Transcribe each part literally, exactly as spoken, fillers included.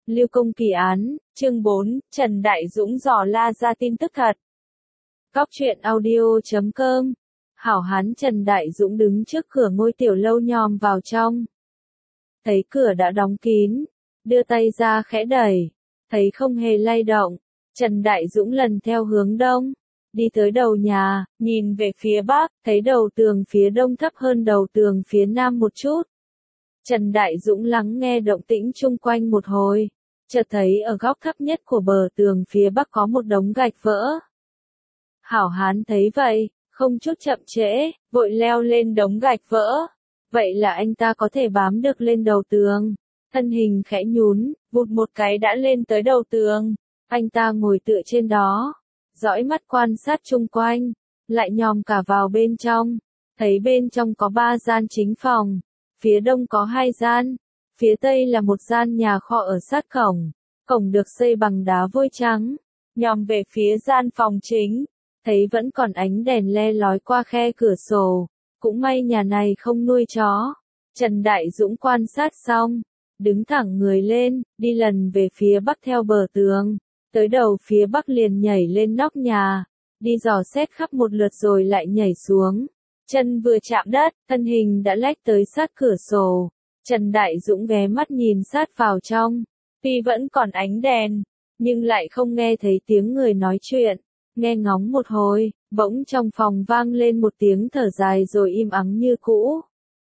Lưu Công kỳ án, chương bốn, Trần Đại Dũng dò la ra tin tức thật. Góc truyện audio chấm com. Hảo hán Trần Đại Dũng đứng trước cửa ngôi tiểu lâu nhòm vào trong. Thấy cửa đã đóng kín, đưa tay ra khẽ đẩy, thấy không hề lay động. Trần Đại Dũng lần theo hướng đông, đi tới đầu nhà, nhìn về phía bắc, thấy đầu tường phía đông thấp hơn đầu tường phía nam một chút. Trần Đại Dũng lắng nghe động tĩnh chung quanh một hồi, chợt thấy ở góc thấp nhất của bờ tường phía bắc có một đống gạch vỡ. Hảo hán thấy vậy, không chút chậm trễ, vội leo lên đống gạch vỡ. Vậy là anh ta có thể bám được lên đầu tường. Thân hình khẽ nhún, vụt một cái đã lên tới đầu tường. Anh ta ngồi tựa trên đó, dõi mắt quan sát chung quanh, lại nhòm cả vào bên trong. Thấy bên trong có ba gian chính phòng, phía đông có hai gian, phía tây là một gian nhà kho ở sát cổng. Cổng được xây bằng đá vôi trắng. Nhòm về phía gian phòng chính, thấy vẫn còn ánh đèn le lói qua khe cửa sổ. Cũng may nhà này không nuôi chó. Trần Đại Dũng quan sát xong, đứng thẳng người lên, đi lần về phía bắc theo bờ tường. Tới đầu phía bắc liền nhảy lên nóc nhà, đi dò xét khắp một lượt rồi lại nhảy xuống. Chân vừa chạm đất, thân hình đã lách tới sát cửa sổ. Trần Đại Dũng ghé mắt nhìn sát vào trong. Tuy vẫn còn ánh đèn, nhưng lại không nghe thấy tiếng người nói chuyện. Nghe ngóng một hồi, bỗng trong phòng vang lên một tiếng thở dài rồi im ắng như cũ.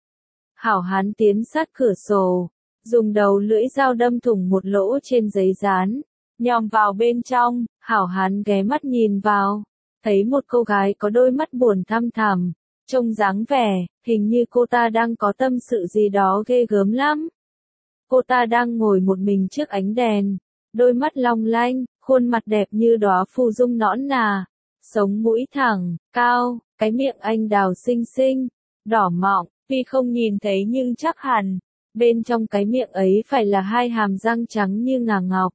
Hảo hán tiến sát cửa sổ, dùng đầu lưỡi dao đâm thủng một lỗ trên giấy dán, nhòm vào bên trong. Hảo hán ghé mắt nhìn vào, thấy một cô gái có đôi mắt buồn thăm thẳm, trông dáng vẻ, hình như cô ta đang có tâm sự gì đó ghê gớm lắm. Cô ta đang ngồi một mình trước ánh đèn, đôi mắt long lanh, khuôn mặt đẹp như đóa phù dung nõn nà, sống mũi thẳng, cao, cái miệng anh đào xinh xinh, đỏ mọng, tuy không nhìn thấy nhưng chắc hẳn, bên trong cái miệng ấy phải là hai hàm răng trắng như ngà ngọc.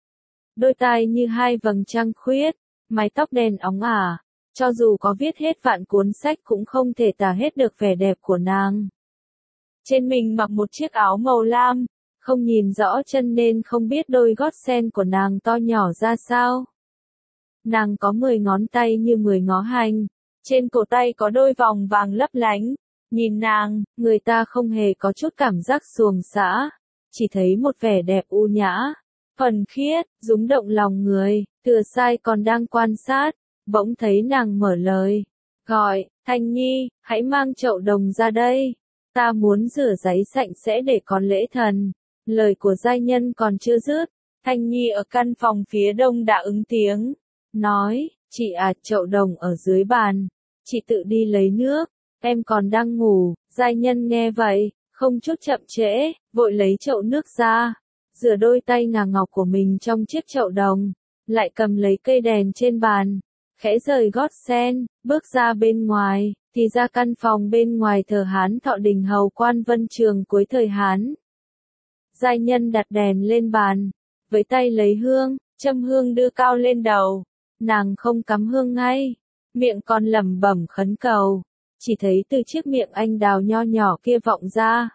Đôi tai như hai vầng trăng khuyết, mái tóc đen óng ả, cho dù có viết hết vạn cuốn sách cũng không thể tả hết được vẻ đẹp của nàng. Trên mình mặc một chiếc áo màu lam, không nhìn rõ chân nên không biết đôi gót sen của nàng to nhỏ ra sao. Nàng có mười ngón tay như mười ngó hành, trên cổ tay có đôi vòng vàng lấp lánh. Nhìn nàng, người ta không hề có chút cảm giác xuồng xã, chỉ thấy một vẻ đẹp u nhã, thuần khiết, rúng động lòng người. Thừa Sai còn đang quan sát, bỗng thấy nàng mở lời, gọi, Thanh Nhi, hãy mang chậu đồng ra đây, ta muốn rửa giấy sạch sẽ để có lễ thần. Lời của giai nhân còn chưa dứt, Thanh Nhi ở căn phòng phía đông đã ứng tiếng, nói, chị à, chậu đồng ở dưới bàn, chị tự đi lấy nước, em còn đang ngủ. Giai nhân nghe vậy, không chút chậm trễ, vội lấy chậu nước ra, rửa đôi tay ngà ngọc của mình trong chiếc chậu đồng, lại cầm lấy cây đèn trên bàn, khẽ rời gót sen, bước ra bên ngoài, thì ra căn phòng bên ngoài thờ Hán Thọ Đình hầu quan Vân Trường cuối thời Hán. Giai nhân đặt đèn lên bàn, với tay lấy hương, châm hương đưa cao lên đầu. Nàng không cắm hương ngay, miệng còn lẩm bẩm khấn cầu, chỉ thấy từ chiếc miệng anh đào nho nhỏ kia vọng ra.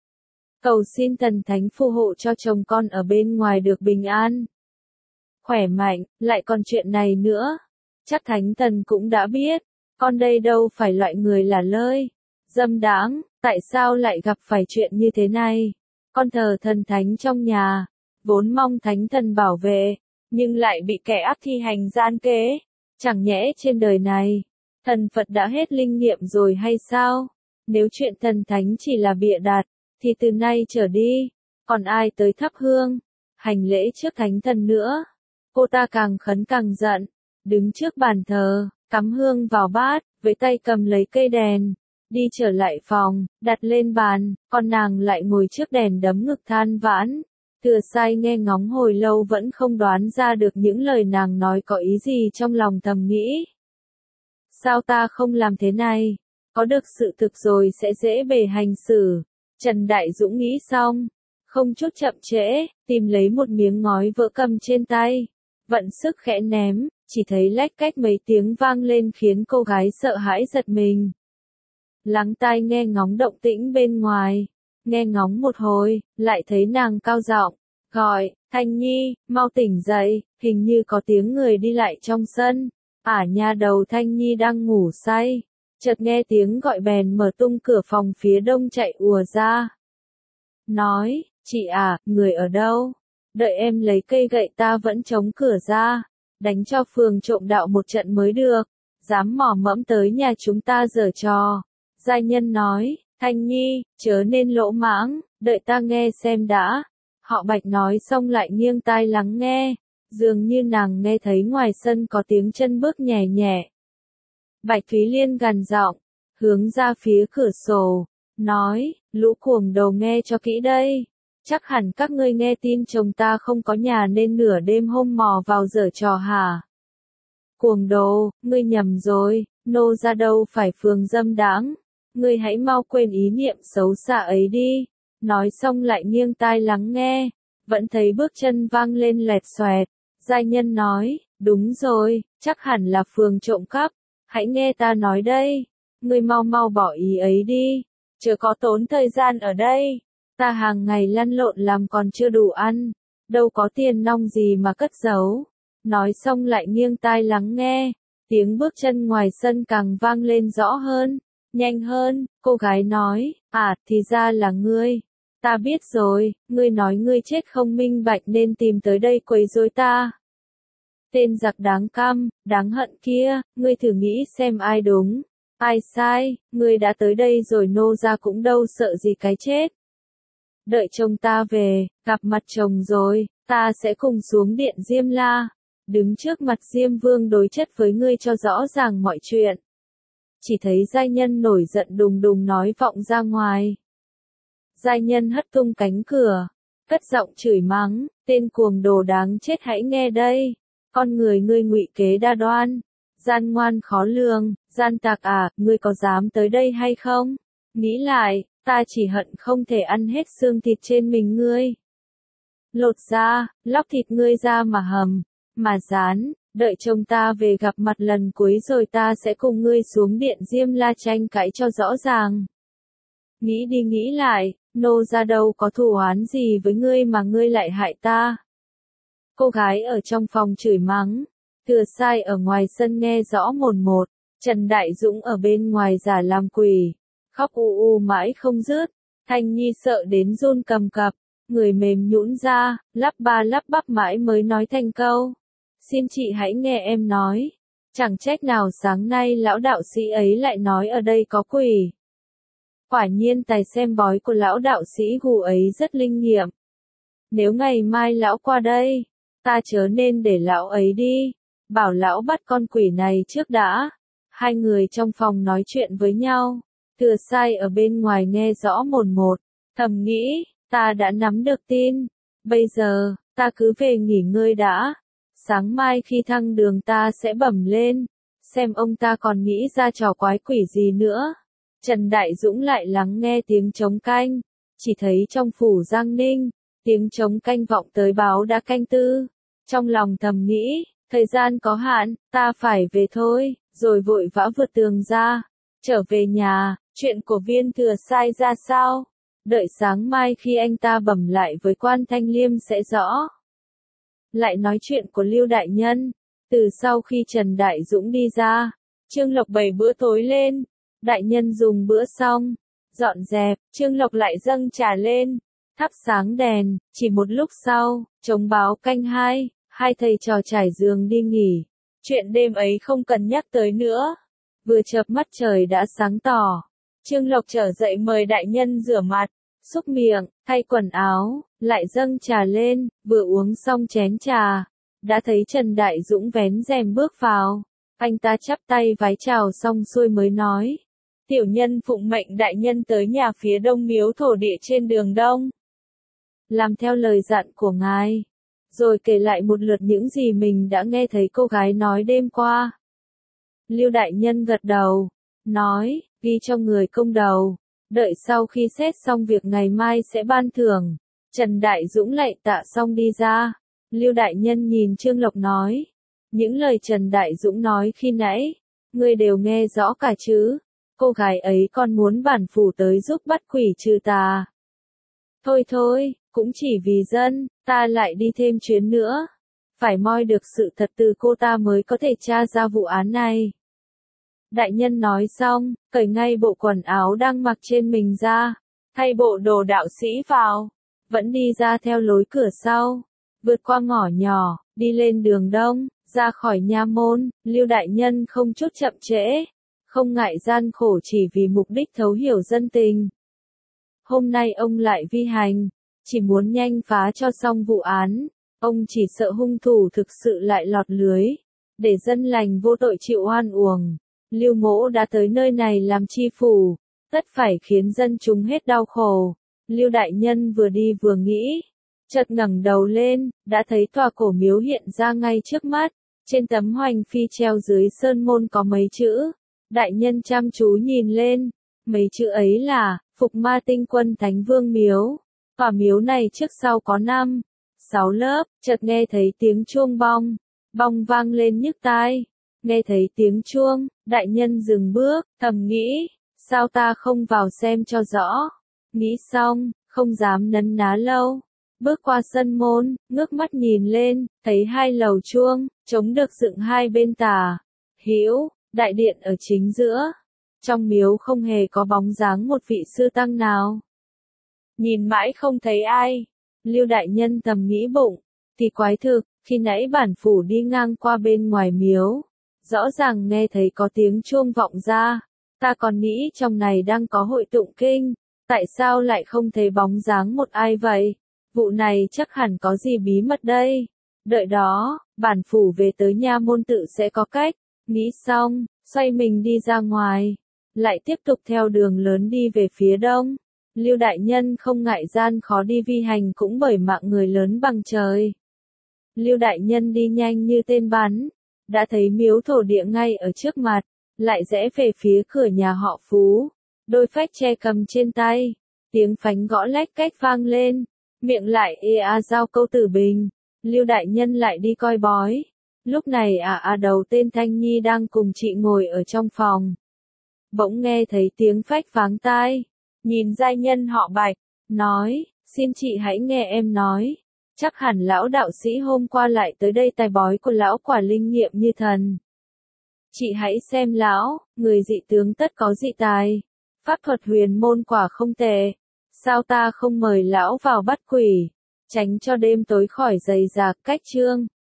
Cầu xin thần thánh phù hộ cho chồng con ở bên ngoài được bình an, khỏe mạnh. Lại còn chuyện này nữa, chắc thánh thần cũng đã biết, con đây đâu phải loại người là lơi, dâm đãng, tại sao lại gặp phải chuyện như thế này. Con thờ thần thánh trong nhà, vốn mong thánh thần bảo vệ, nhưng lại bị kẻ ác thi hành gian kế. Chẳng nhẽ trên đời này, thần Phật đã hết linh nghiệm rồi hay sao? Nếu chuyện thần thánh chỉ là bịa đặt, thì từ nay trở đi, còn ai tới thắp hương, hành lễ trước thánh thần nữa? Cô ta càng khấn càng giận, đứng trước bàn thờ, cắm hương vào bát, với tay cầm lấy cây đèn. Đi trở lại phòng, đặt lên bàn, còn nàng lại ngồi trước đèn đấm ngực than vãn. Thừa Sai nghe ngóng hồi lâu vẫn không đoán ra được những lời nàng nói có ý gì, trong lòng thầm nghĩ. Sao ta không làm thế này? Có được sự thực rồi sẽ dễ bề hành xử. Trần Đại Dũng nghĩ xong, không chút chậm trễ, tìm lấy một miếng ngói vỡ cầm trên tay, vận sức khẽ ném, chỉ thấy lách cách mấy tiếng vang lên khiến cô gái sợ hãi giật mình. Lắng tai nghe ngóng động tĩnh bên ngoài, nghe ngóng một hồi, lại thấy nàng cao giọng, gọi, Thanh Nhi, mau tỉnh dậy, hình như có tiếng người đi lại trong sân. Ả nhà đầu Thanh Nhi đang ngủ say, chợt nghe tiếng gọi bèn mở tung cửa phòng phía đông chạy ùa ra. Nói, chị à, người ở đâu? Đợi em lấy cây gậy ta vẫn chống cửa ra, đánh cho phường trộm đạo một trận mới được, dám mò mẫm tới nhà chúng ta giở trò. Giai nhân nói, Thanh Nhi, chớ nên lỗ mãng, đợi ta nghe xem đã. Họ Bạch nói xong lại nghiêng tai lắng nghe, dường như nàng nghe thấy ngoài sân có tiếng chân bước nhẹ nhẹ. Bạch Thúy Liên gằn giọng, hướng ra phía cửa sổ, nói, lũ cuồng đầu nghe cho kỹ đây. Chắc hẳn các ngươi nghe tin chồng ta không có nhà nên nửa đêm hôm mò vào giở trò hả? Cuồng đồ, ngươi nhầm rồi, nô ra đâu phải phường dâm đãng. Ngươi hãy mau quên ý niệm xấu xa ấy đi. Nói xong lại nghiêng tai lắng nghe, vẫn thấy bước chân vang lên lẹt xoẹt. Giai nhân nói, đúng rồi, chắc hẳn là phường trộm cắp. Hãy nghe ta nói đây, ngươi mau mau bỏ ý ấy đi, chớ có tốn thời gian ở đây. Ta hàng ngày lăn lộn làm còn chưa đủ ăn, đâu có tiền nong gì mà cất giấu. Nói xong lại nghiêng tai lắng nghe, tiếng bước chân ngoài sân càng vang lên rõ hơn, nhanh hơn. Cô gái nói, à, thì ra là ngươi. Ta biết rồi, ngươi nói ngươi chết không minh bạch nên tìm tới đây quấy rối ta. Tên giặc đáng căm, đáng hận kia, ngươi thử nghĩ xem ai đúng, ai sai, ngươi đã tới đây rồi nô ra cũng đâu sợ gì cái chết. Đợi chồng ta về, gặp mặt chồng rồi, ta sẽ cùng xuống điện Diêm La, đứng trước mặt Diêm Vương đối chất với ngươi cho rõ ràng mọi chuyện. Chỉ thấy giai nhân nổi giận đùng đùng nói vọng ra ngoài. Giai nhân hất tung cánh cửa, cất giọng chửi mắng, tên cuồng đồ đáng chết hãy nghe đây. Con người ngươi ngụy kế đa đoan, gian ngoan khó lường, gian tạc à, ngươi có dám tới đây hay không? Nghĩ lại, ta chỉ hận không thể ăn hết xương thịt trên mình ngươi. Lột ra, lóc thịt ngươi ra mà hầm, mà rán, đợi chồng ta về gặp mặt lần cuối rồi ta sẽ cùng ngươi xuống điện Diêm La tranh cãi cho rõ ràng. Nghĩ đi nghĩ lại, nô ra đâu có thù oán gì với ngươi mà ngươi lại hại ta. Cô gái ở trong phòng chửi mắng, Thừa Sai ở ngoài sân nghe rõ mồn một, Trần Đại Dũng ở bên ngoài giả làm quỷ, khóc u u mãi không dứt. Thanh Nhi sợ đến run cầm cập, người mềm nhũn ra, lắp ba lắp bắp mãi mới nói thành câu. Xin chị hãy nghe em nói, chẳng trách nào sáng nay lão đạo sĩ ấy lại nói ở đây có quỷ. Quả nhiên tài xem bói của lão đạo sĩ hù ấy rất linh nghiệm. Nếu ngày mai lão qua đây, ta chớ nên để lão ấy đi, bảo lão bắt con quỷ này trước đã. Hai người trong phòng nói chuyện với nhau, Thừa Sai ở bên ngoài nghe rõ mồn một, thầm nghĩ, ta đã nắm được tin, bây giờ, ta cứ về nghỉ ngơi đã, sáng mai khi thăng đường ta sẽ bẩm lên, xem ông ta còn nghĩ ra trò quái quỷ gì nữa. Trần Đại Dũng lại lắng nghe tiếng trống canh, chỉ thấy trong phủ Giang Ninh, tiếng trống canh vọng tới báo đã canh tư, trong lòng thầm nghĩ, thời gian có hạn, ta phải về thôi, rồi vội vã vượt tường ra, trở về nhà. Chuyện của Viên Thừa Sai ra sao? Đợi sáng mai khi anh ta bẩm lại với quan Thanh Liêm sẽ rõ. Lại nói chuyện của Lưu Đại Nhân, từ sau khi Trần Đại Dũng đi ra, Trương Lộc bày bữa tối lên, Đại Nhân dùng bữa xong, dọn dẹp, Trương Lộc lại dâng trà lên, thắp sáng đèn, chỉ một lúc sau, trống báo canh hai, hai thầy trò trải giường đi nghỉ. Chuyện đêm ấy không cần nhắc tới nữa. Vừa chợp mắt trời đã sáng tỏ. Trương Lộc trở dậy mời Đại Nhân rửa mặt, xúc miệng, thay quần áo, lại dâng trà lên, vừa uống xong chén trà, đã thấy Trần Đại Dũng vén rèm bước vào. Anh ta chắp tay vái chào xong xuôi mới nói, tiểu nhân phụng mệnh Đại Nhân tới nhà phía đông miếu thổ địa trên đường đông. Làm theo lời dặn của ngài, rồi kể lại một lượt những gì mình đã nghe thấy cô gái nói đêm qua. Lưu Đại Nhân gật đầu, nói, ghi cho người công đầu, đợi sau khi xét xong việc ngày mai sẽ ban thưởng. Trần Đại Dũng lạy tạ xong đi ra. Lưu Đại Nhân nhìn Trương Lộc nói, những lời Trần Đại Dũng nói khi nãy, ngươi đều nghe rõ cả chứ? Cô gái ấy còn muốn bản phủ tới giúp bắt quỷ trừ tà. Thôi thôi, cũng chỉ vì dân, ta lại đi thêm chuyến nữa. Phải moi được sự thật từ cô ta mới có thể tra ra vụ án này. Đại nhân nói xong, cởi ngay bộ quần áo đang mặc trên mình ra, thay bộ đồ đạo sĩ vào, vẫn đi ra theo lối cửa sau, vượt qua ngõ nhỏ, đi lên đường đông, ra khỏi nha môn. Lưu đại nhân không chút chậm trễ, không ngại gian khổ chỉ vì mục đích thấu hiểu dân tình. Hôm nay ông lại vi hành, chỉ muốn nhanh phá cho xong vụ án, ông chỉ sợ hung thủ thực sự lại lọt lưới, để dân lành vô tội chịu oan uổng. Lưu Mỗ đã tới nơi này làm chi phủ, tất phải khiến dân chúng hết đau khổ. Lưu đại nhân vừa đi vừa nghĩ, chợt ngẩng đầu lên, đã thấy tòa cổ miếu hiện ra ngay trước mắt. Trên tấm hoành phi treo dưới sơn môn có mấy chữ. Đại nhân chăm chú nhìn lên, mấy chữ ấy là Phục Ma Tinh Quân Thánh Vương Miếu. Tòa miếu này trước sau có năm, sáu lớp. Chợt nghe thấy tiếng chuông bong, bong vang lên nhức tai. Nghe thấy tiếng chuông, đại nhân dừng bước, thầm nghĩ, sao ta không vào xem cho rõ. Nghĩ xong, không dám nấn ná lâu. Bước qua sân môn, ngước mắt nhìn lên, thấy hai lầu chuông, trống được dựng hai bên tả hữu, đại điện ở chính giữa. Trong miếu không hề có bóng dáng một vị sư tăng nào. Nhìn mãi không thấy ai. Lưu đại nhân thầm nghĩ bụng, thì quái thực, khi nãy bản phủ đi ngang qua bên ngoài miếu, rõ ràng nghe thấy có tiếng chuông vọng ra. Ta còn nghĩ trong này đang có hội tụng kinh, tại sao lại không thấy bóng dáng một ai vậy? Vụ này chắc hẳn có gì bí mật đây. Đợi đó, bản phủ về tới nha môn tự sẽ có cách. Nghĩ xong, xoay mình đi ra ngoài, lại tiếp tục theo đường lớn đi về phía đông. Lưu đại nhân không ngại gian khó đi vi hành cũng bởi mạng người lớn bằng trời. Lưu đại nhân đi nhanh như tên bắn, đã thấy miếu thổ địa ngay ở trước mặt, lại rẽ về phía cửa nhà họ Phú. Đôi phách tre cầm trên tay, tiếng phánh gõ lách cách vang lên, miệng lại ê a giao câu tử bình. Lưu đại nhân lại đi coi bói. Lúc này à à đầu tên Thanh Nhi đang cùng chị ngồi ở trong phòng. Bỗng nghe thấy tiếng phách váng tai, nhìn giai nhân họ Bạch, nói, xin chị hãy nghe em nói. Chắc hẳn lão đạo sĩ hôm qua lại tới đây tài bói của lão quả linh nghiệm như thần. Chị hãy xem lão, người dị tướng tất có dị tài. Pháp thuật huyền môn quả không tệ. Sao ta không mời lão vào bắt quỷ, tránh cho đêm tối khỏi dày dạc cách chương.